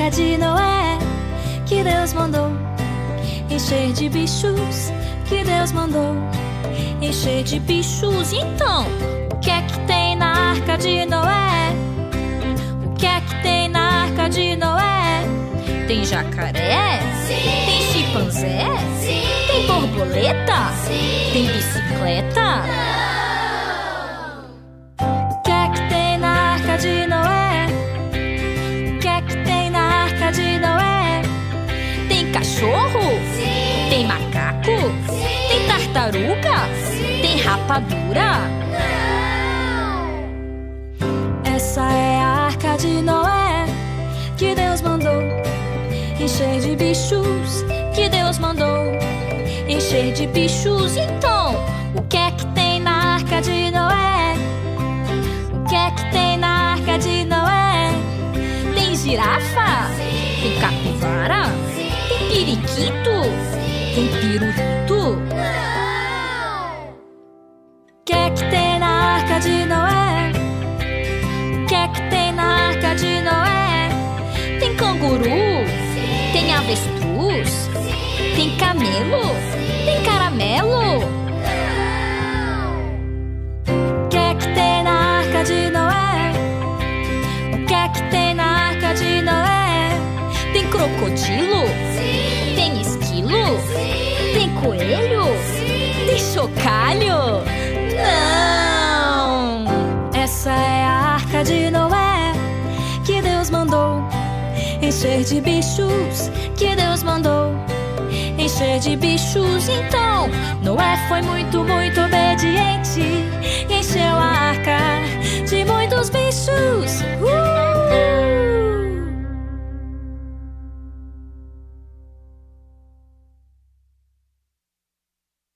arca de Noé que Deus mandou encher de bichos, que Deus mandou encher de bichos. Então, o que é que tem na arca de Noé? O que é que tem na arca de Noé? Tem jacaré? Sim. Tem chimpanzé? Sim. Tem borboleta? Sim. Tem bicicleta? Não. O que é que tem na arca de Noé? O que é que tem na arca de Noé? Tem cachorro? Sim. Tem macaco? Sim. Tem tartaruga? Sim. Tem rapadura? Não. Essa é a arca de Noé que Deus mandou encher de bichos, que Deus mandou encher de bichos. Então, o que é que tem na arca de Noé? O que é que tem na arca de Noé? Tem girafa? Sim. Tem capivara? Sim. Tem periquito? Sim. Tem pirulito? Não. O que é que tem na arca de Noé? O que é que tem na arca de Noé? Tem canguru? Sim. Tem avestruz? Sim. Tem camelo? Sim. Tem caramelo? Não. O que é que tem na arca de Noé? O que é que tem na arca de Noé? Tem crocodilo? Sim. Tem esquilo? Sim. Tem coelho? Sim. Tem chocalho? Não! Essa é a arca de Noé que Deus mandou encher de bichos, que Deus mandou encher de bichos. Então, Noé foi muito, muito obediente e encheu a arca de muitos bichos.